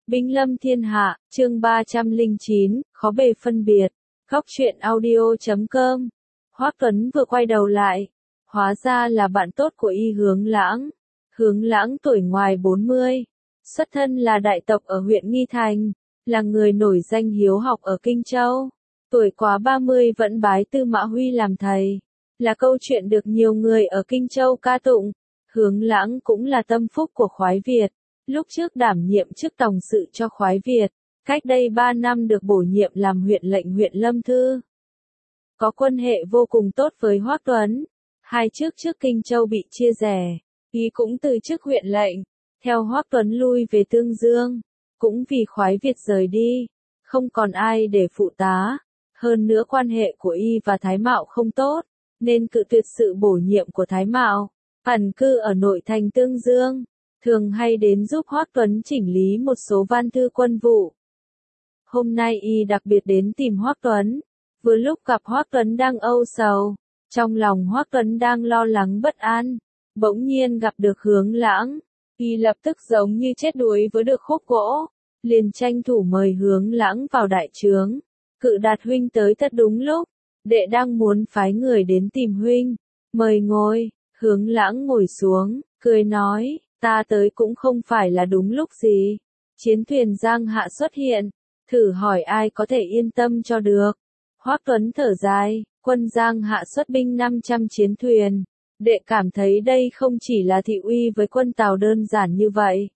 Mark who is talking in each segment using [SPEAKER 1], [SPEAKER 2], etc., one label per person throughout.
[SPEAKER 1] Binh lâm thiên hạ, chương 309, khó bề phân biệt. Góc truyện audio.com. Hoắc Tuấn vừa quay đầu lại, hóa ra là bạn tốt của Y Hướng Lãng. Hướng Lãng tuổi ngoài 40, xuất thân là đại tộc ở huyện Nghi Thành, là người nổi danh hiếu học ở Kinh Châu. Tuổi quá 30 vẫn bái Tư Mã Huy làm thầy, là câu chuyện được nhiều người ở Kinh Châu ca tụng. Hướng Lãng cũng là tâm phúc của khoái Việt, lúc trước đảm nhiệm chức tổng sự cho khoái Việt, cách đây 3 năm được bổ nhiệm làm huyện lệnh huyện Lâm Thư. Có quan hệ vô cùng tốt với Hoắc Tuấn, hai chức trước Kinh Châu bị chia rẽ, y cũng từ chức huyện lệnh, theo Hoắc Tuấn lui về Tương Dương, cũng vì khoái Việt rời đi, không còn ai để phụ tá, hơn nữa quan hệ của y và Thái Mạo không tốt, nên cự tuyệt sự bổ nhiệm của Thái Mạo, ẩn cư ở nội thành Tương Dương, thường hay đến giúp Hoắc Tuấn chỉnh lý một số văn thư quân vụ. Hôm nay y đặc biệt đến tìm Hoắc Tuấn, vừa lúc gặp Hoắc Tuấn đang âu sầu, trong lòng Hoắc Tuấn đang lo lắng bất an, bỗng nhiên gặp được Hướng Lãng, y lập tức giống như chết đuối với được khúc gỗ, liền tranh thủ mời Hướng Lãng vào đại trướng. Cự Đạt huynh tới thật đúng lúc, đệ đang muốn phái người đến tìm huynh, mời ngồi. Hướng Lãng ngồi xuống, cười nói, ta tới cũng không phải là đúng lúc gì. Chiến thuyền Giang Hạ xuất hiện, thử hỏi ai có thể yên tâm cho được. Hoắc Tuấn thở dài, quân Giang Hạ xuất binh 500 chiến thuyền. Đệ cảm thấy đây không chỉ là thị uy với quân Tào đơn giản như vậy.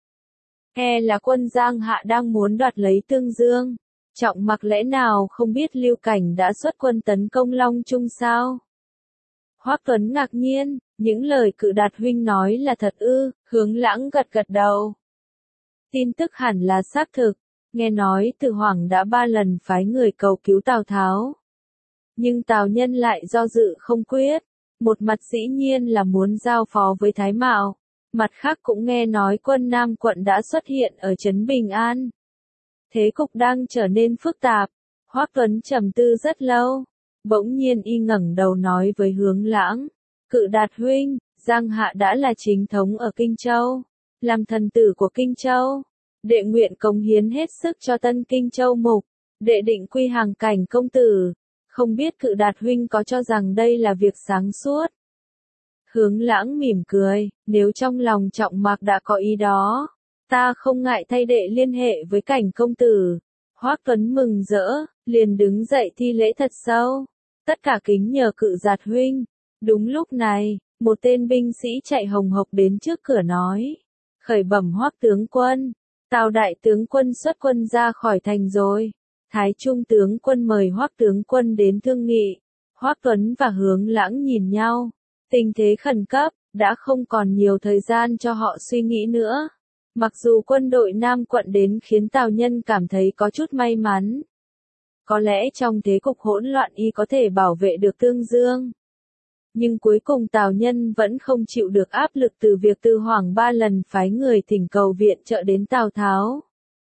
[SPEAKER 1] Là quân Giang Hạ đang muốn đoạt lấy Tương Dương. Trọng Mặc lẽ nào không biết Lưu Cảnh đã xuất quân tấn công Long Trung sao? Hoắc Tuấn ngạc nhiên, những lời Cự Đạt huynh nói là thật ư? Hướng Lãng gật gật đầu. Tin tức hẳn là xác thực, nghe nói Từ Hoàng đã 3 lần phái người cầu cứu Tào Tháo. Nhưng Tào Nhân lại do dự không quyết, một mặt dĩ nhiên là muốn giao phó với Thái Mạo, mặt khác cũng nghe nói quân Nam quận đã xuất hiện ở trấn Bình An. Thế cục đang trở nên phức tạp, Hoắc Tuấn trầm tư rất lâu, bỗng nhiên y ngẩng đầu nói với Hướng Lãng, Cự Đạt huynh, Giang Hạ đã là chính thống ở Kinh Châu, làm thần tử của Kinh Châu, đệ nguyện cống hiến hết sức cho tân Kinh Châu mục, đệ định quy hàng cảnh công tử, không biết Cự Đạt huynh có cho rằng đây là việc sáng suốt. Hướng Lãng mỉm cười, nếu trong lòng Trọng Mặc đã có ý đó, ta không ngại thay đệ liên hệ với cảnh công tử. Hoắc Tuấn mừng rỡ, liền đứng dậy thi lễ thật sâu. Tất cả kính nhờ Cự Đạt huynh. Đúng lúc này, một tên binh sĩ chạy hồng hộc đến trước cửa nói. Khởi bẩm Hoắc tướng quân, Tào đại tướng quân xuất quân ra khỏi thành rồi. Thái Trung tướng quân mời Hoắc tướng quân đến thương nghị. Hoắc Tuấn và Hướng Lãng nhìn nhau. Tình thế khẩn cấp, đã không còn nhiều thời gian cho họ suy nghĩ nữa. Mặc dù quân đội Nam quận đến khiến Tào Nhân cảm thấy có chút may mắn. Có lẽ trong thế cục hỗn loạn y có thể bảo vệ được Tương Dương. Nhưng cuối cùng Tào Nhân vẫn không chịu được áp lực từ việc Từ Hoàng 3 lần phái người thỉnh cầu viện trợ đến Tào Tháo.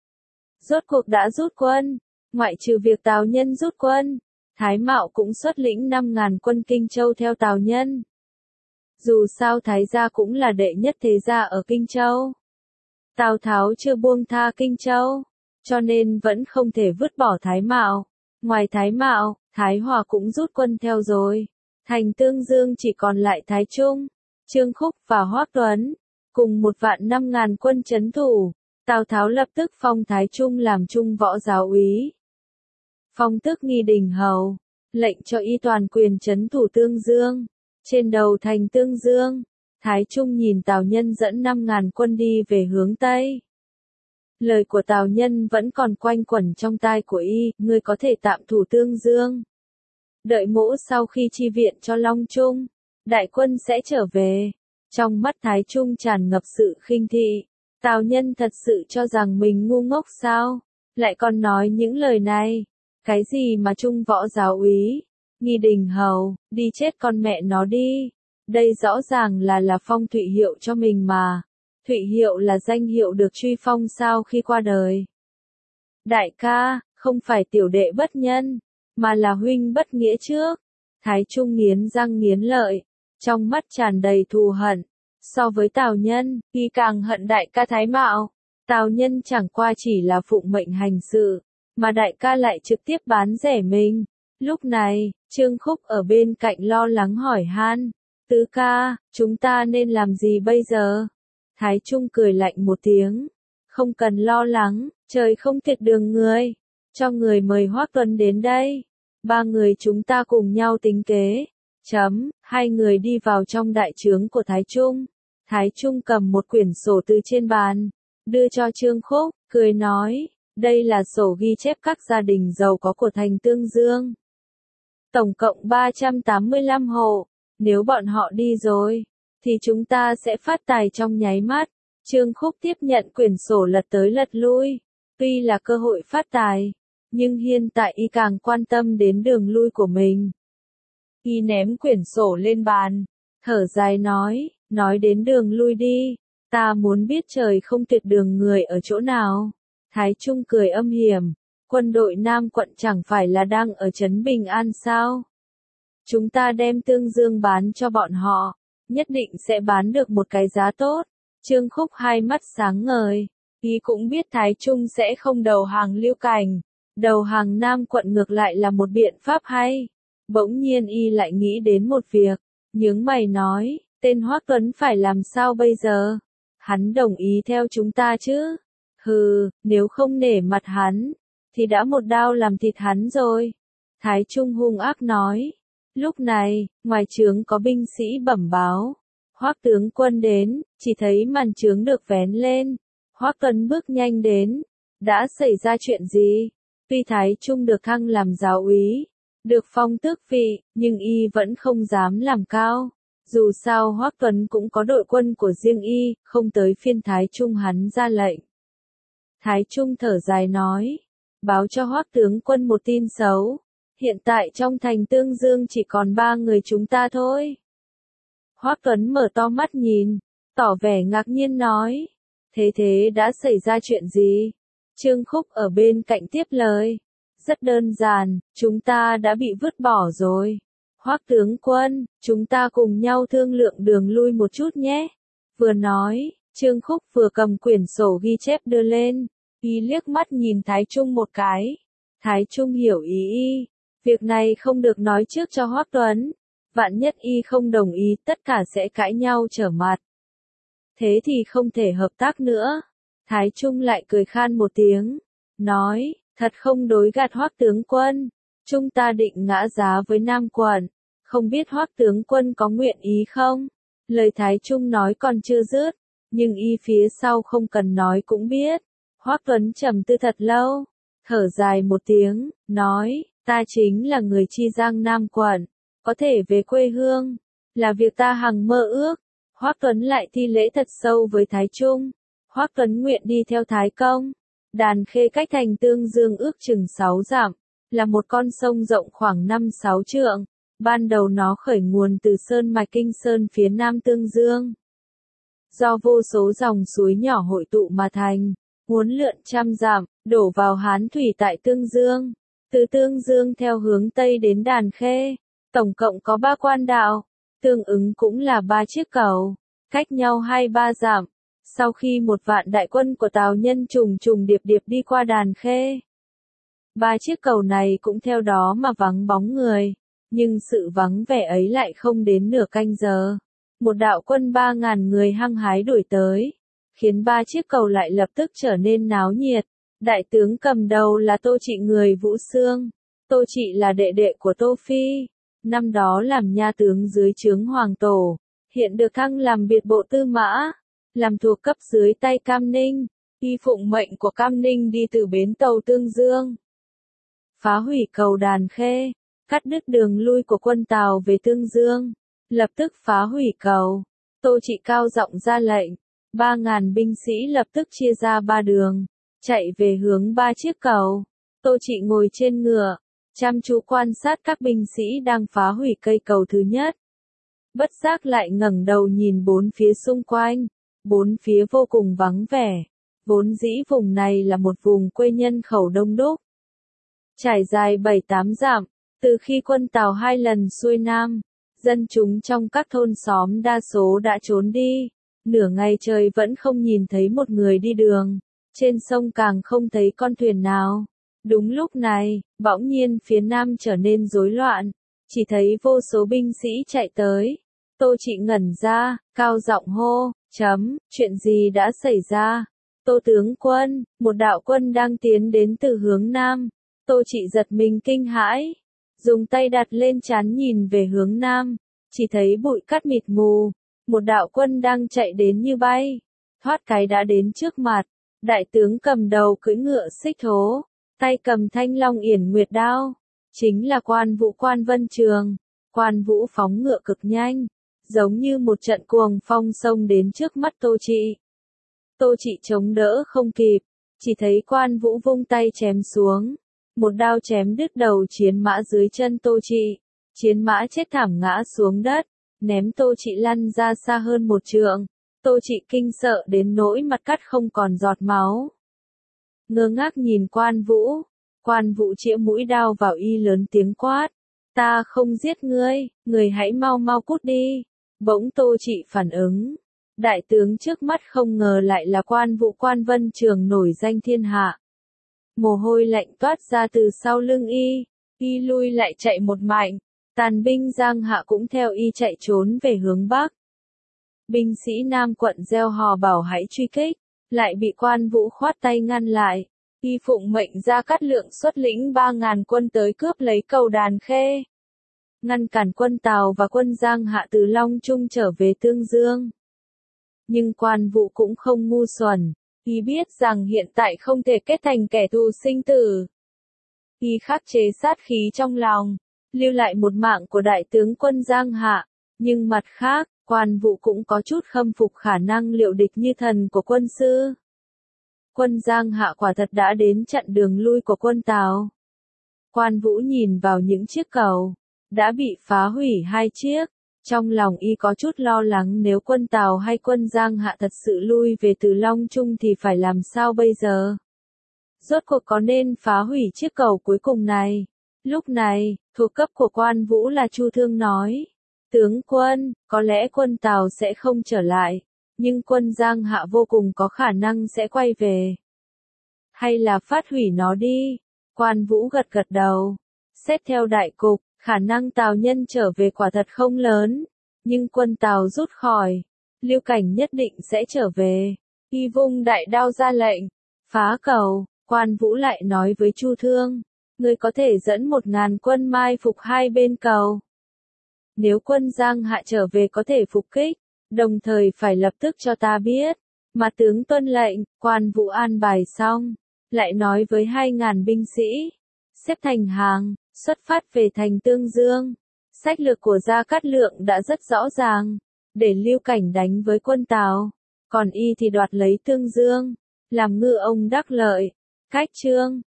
[SPEAKER 1] Rốt cuộc đã rút quân, ngoại trừ việc Tào Nhân rút quân, Thái Mạo cũng xuất lĩnh 5.000 quân Kinh Châu theo Tào Nhân. Dù sao Thái gia cũng là đệ nhất thế gia ở Kinh Châu. Tào Tháo chưa buông tha Kinh Châu, cho nên vẫn không thể vứt bỏ Thái Mạo. Ngoài Thái Mạo, Thái Hòa cũng rút quân theo rồi. Thành Tương Dương chỉ còn lại Thái Trung, Trương Khúc và Hoắc Tuấn, cùng 1.500.000 quân trấn thủ. Tào Tháo lập tức phong Thái Trung làm trung võ giáo úy. Phong tước nghi đình hầu, lệnh cho y toàn quyền trấn thủ Tương Dương. Trên đầu thành Tương Dương, Thái Trung nhìn Tào Nhân dẫn 5.000 quân đi về hướng Tây. Lời của Tào Nhân vẫn còn quanh quẩn trong tai của y, ngươi có thể tạm thủ Tương Dương. Đợi mỗ sau khi chi viện cho Long Trung, đại quân sẽ trở về. Trong mắt Thái Trung tràn ngập sự khinh thị. Tào Nhân thật sự cho rằng mình ngu ngốc sao? Lại còn nói những lời này. Cái gì mà trung võ giáo úy? Nghi đình hầu, đi chết con mẹ nó đi. Đây rõ ràng là phong Thụy Hiệu cho mình mà. Thụy Hiệu là danh hiệu được truy phong sau khi qua đời. Đại ca, không phải tiểu đệ bất nhân, mà là huynh bất nghĩa trước. Thái Trung nghiến răng nghiến lợi, trong mắt tràn đầy thù hận. So với Tào Nhân, y càng hận đại ca Thái Mạo. Tào Nhân chẳng qua chỉ là phụng mệnh hành sự, mà đại ca lại trực tiếp bán rẻ mình. Lúc này, Trương Khúc ở bên cạnh lo lắng hỏi han, tứ ca, chúng ta nên làm gì bây giờ? Thái Trung cười lạnh một tiếng, không cần lo lắng, trời không thiệt đường người, cho người mời Hoắc Tuấn đến đây. Ba người chúng ta cùng nhau tính kế. Hai người đi vào trong đại trướng của Thái Trung. Thái Trung cầm một quyển sổ từ trên bàn, đưa cho Trương Khúc, cười nói, đây là sổ ghi chép các gia đình giàu có của thành Tương Dương. Tổng cộng 385 hộ, nếu bọn họ đi rồi, thì chúng ta sẽ phát tài trong nháy mắt. Trương Khúc tiếp nhận quyển sổ lật tới lật lui, tuy là cơ hội phát tài, nhưng hiện tại y càng quan tâm đến đường lui của mình. Y ném quyển sổ lên bàn, thở dài nói đến đường lui đi, ta muốn biết trời không tuyệt đường người ở chỗ nào. Thái Trung cười âm hiểm, quân đội Nam quận chẳng phải là đang ở trấn Bình An sao? Chúng ta đem Tương Dương bán cho bọn họ, nhất định sẽ bán được một cái giá tốt. Trương Khúc hai mắt sáng ngời, y cũng biết Thái Trung sẽ không đầu hàng Lưu Cảnh, đầu hàng Nam quận ngược lại là một biện pháp hay. Bỗng nhiên y lại nghĩ đến một việc, nhướng mày nói, tên Hoắc Tuấn phải làm sao bây giờ? Hắn đồng ý theo chúng ta chứ? Hừ, nếu không nể mặt hắn, thì đã một đao làm thịt hắn rồi. Thái Trung hung ác nói. Lúc này, ngoài trướng có binh sĩ bẩm báo. Hoắc tướng quân đến, chỉ thấy màn trướng được vén lên. Hoắc Tuấn bước nhanh đến. Đã xảy ra chuyện gì? Tuy Thái Trung được thăng làm giáo úy, được phong tước vị, nhưng y vẫn không dám làm cao. Dù sao Hoắc Tuấn cũng có đội quân của riêng y, không tới phiên Thái Trung hắn ra lệnh. Thái Trung thở dài nói, báo cho Hoắc tướng quân một tin xấu. Hiện tại trong thành Tương Dương chỉ còn 3 người chúng ta thôi. Hoắc Tuấn mở to mắt nhìn, tỏ vẻ ngạc nhiên nói, thế đã xảy ra chuyện gì? Trương Khúc ở bên cạnh tiếp lời, rất đơn giản, chúng ta đã bị vứt bỏ rồi. Hoắc tướng quân, chúng ta cùng nhau thương lượng đường lui một chút nhé. Vừa nói, Trương Khúc vừa cầm quyển sổ ghi chép đưa lên, y liếc mắt nhìn Thái Trung một cái. Thái Trung hiểu ý y, việc này không được nói trước cho Hoắc Tuấn, vạn nhất y không đồng ý tất cả sẽ cãi nhau trở mặt. Thế thì không thể hợp tác nữa. Thái Trung lại cười khan một tiếng, nói, thật không đối gạt Hoắc tướng quân, chúng ta định ngã giá với Nam quận, không biết Hoắc tướng quân có nguyện ý không? Lời Thái Trung nói còn chưa dứt, nhưng y phía sau không cần nói cũng biết. Hoắc Tuấn trầm tư thật lâu, thở dài một tiếng, nói, ta chính là người Chi Giang Nam quận, có thể về quê hương, là việc ta hằng mơ ước. Hoắc Tuấn lại thi lễ thật sâu với Thái Trung. Hoắc Tuấn nguyện đi theo Thái công. Đàn Khê cách thành Tương Dương ước chừng 6 dặm, là một con sông rộng khoảng 5-6 trượng. Ban đầu nó khởi nguồn từ sơn mạch Kinh Sơn phía nam Tương Dương. Do vô số dòng suối nhỏ hội tụ mà thành, uốn lượn trăm dặm, đổ vào Hán Thủy tại Tương Dương. Từ Tương Dương theo hướng Tây đến Đàn Khê, tổng cộng có 3 quan đạo, tương ứng cũng là 3 chiếc cầu, cách nhau 2-3 dặm. Sau khi một vạn đại quân của Tào Nhân trùng trùng điệp điệp đi qua Đàn Khê, 3 chiếc cầu này cũng theo đó mà vắng bóng người, nhưng sự vắng vẻ ấy lại không đến nửa canh giờ. Một đạo quân 3.000 người hăng hái đuổi tới, khiến 3 chiếc cầu lại lập tức trở nên náo nhiệt. Đại tướng cầm đầu là Tô Trị người Vũ Xương. Tô Trị là đệ đệ của Tô Phi, năm đó làm nha tướng dưới trướng Hoàng Tổ, hiện được thăng làm biệt bộ tư mã, làm thuộc cấp dưới tay Cam Ninh. Y phụng mệnh của Cam Ninh đi từ bến tàu Tương Dương, phá hủy cầu Đàn Khê, cắt đứt đường lui của quân Tào về Tương Dương, lập tức phá hủy cầu. Tô Trị cao giọng ra lệnh, 3.000 binh sĩ lập tức chia ra 3 đường, chạy về hướng 3 chiếc cầu. Tô Trị ngồi trên ngựa, chăm chú quan sát các binh sĩ đang phá hủy cây cầu thứ nhất. Bất giác lại ngẩng đầu nhìn bốn phía xung quanh, bốn phía vô cùng vắng vẻ. Vốn dĩ vùng này là một vùng quê nhân khẩu đông đúc, trải dài 7-8 dặm. Từ khi quân Tào 2 lần xuôi Nam, dân chúng trong các thôn xóm đa số đã trốn đi. Nửa ngày trời vẫn không nhìn thấy một người đi đường. Trên sông càng không thấy con thuyền nào. Đúng lúc này, bỗng nhiên phía nam trở nên rối loạn, chỉ thấy vô số binh sĩ chạy tới. Tô Trị ngẩn ra, cao giọng hô, chuyện gì đã xảy ra? Tô tướng quân, một đạo quân đang tiến đến từ hướng nam. Tô Trị giật mình kinh hãi, dùng tay đặt lên trán nhìn về hướng nam, chỉ thấy bụi cát mịt mù, một đạo quân đang chạy đến như bay, thoát cái đã đến trước mặt. Đại tướng cầm đầu cưỡi ngựa xích thố, tay cầm thanh long yển nguyệt đao, chính là Quan Vũ Quan Vân Trường. Quan Vũ phóng ngựa cực nhanh, giống như một trận cuồng phong xông đến trước mắt Tô Trị. Tô Trị chống đỡ không kịp, chỉ thấy Quan Vũ vung tay chém xuống, một đao chém đứt đầu chiến mã dưới chân Tô Trị. Chiến mã chết thảm ngã xuống đất, ném Tô Trị lăn ra xa hơn 1 trượng. Tô Trị kinh sợ đến nỗi mặt cắt không còn giọt máu. Ngơ ngác nhìn Quan Vũ. Quan Vũ chĩa mũi đao vào y lớn tiếng quát, ta không giết ngươi, người hãy mau mau cút đi. Bỗng Tô Trị phản ứng, đại tướng trước mắt không ngờ lại là Quan Vũ Quan Vân Trường nổi danh thiên hạ. Mồ hôi lạnh toát ra từ sau lưng y lui lại chạy một mạch, tàn binh Giang Hạ cũng theo y chạy trốn về hướng bắc. Binh sĩ Nam quận reo hò bảo hãy truy kích, lại bị Quan Vũ khoát tay ngăn lại. Y phụng mệnh Gia Cát Lượng xuất lĩnh 3.000 quân tới cướp lấy cầu Đàn Khê, ngăn cản quân Tào và quân Giang Hạ từ Long Trung trở về Tương Dương. Nhưng Quan Vũ cũng không ngu xuẩn, y biết rằng hiện tại không thể kết thành kẻ thù sinh tử. Y khắc chế sát khí trong lòng, lưu lại một mạng của đại tướng quân Giang Hạ, nhưng mặt khác, Quan Vũ cũng có chút khâm phục khả năng liệu địch như thần của quân sư. Quân Giang Hạ quả thật đã đến chặn đường lui của quân Tào. Quan Vũ nhìn vào những chiếc cầu đã bị phá hủy 2 chiếc, trong lòng y có chút lo lắng nếu quân Tào hay quân Giang Hạ thật sự lui về từ Long Trung thì phải làm sao bây giờ? Rốt cuộc có nên phá hủy chiếc cầu cuối cùng này? Lúc này, thuộc cấp của Quan Vũ là Chu Thương nói, tướng quân, có lẽ quân Tào sẽ không trở lại, nhưng quân Giang Hạ vô cùng có khả năng sẽ quay về. Hay là phát hủy nó đi? Quan Vũ gật gật đầu. Xét theo đại cục, khả năng Tào nhân trở về quả thật không lớn, nhưng quân Tào rút khỏi, Lưu Cảnh nhất định sẽ trở về. Y vung đại đao ra lệnh, phá cầu. Quan Vũ lại nói với Chu Thương, ngươi có thể dẫn 1.000 quân mai phục hai bên cầu. Nếu quân Giang Hạ trở về có thể phục kích, đồng thời phải lập tức cho ta biết. Mà tướng tuân lệnh. Quan Vũ an bài xong, lại nói với 2.000 binh sĩ, xếp thành hàng, xuất phát về thành Tương Dương. Sách lược của Gia Cát Lượng đã rất rõ ràng, để Lưu Cảnh đánh với quân Tào, còn y thì đoạt lấy Tương Dương, làm ngư ông đắc lợi. Cách chương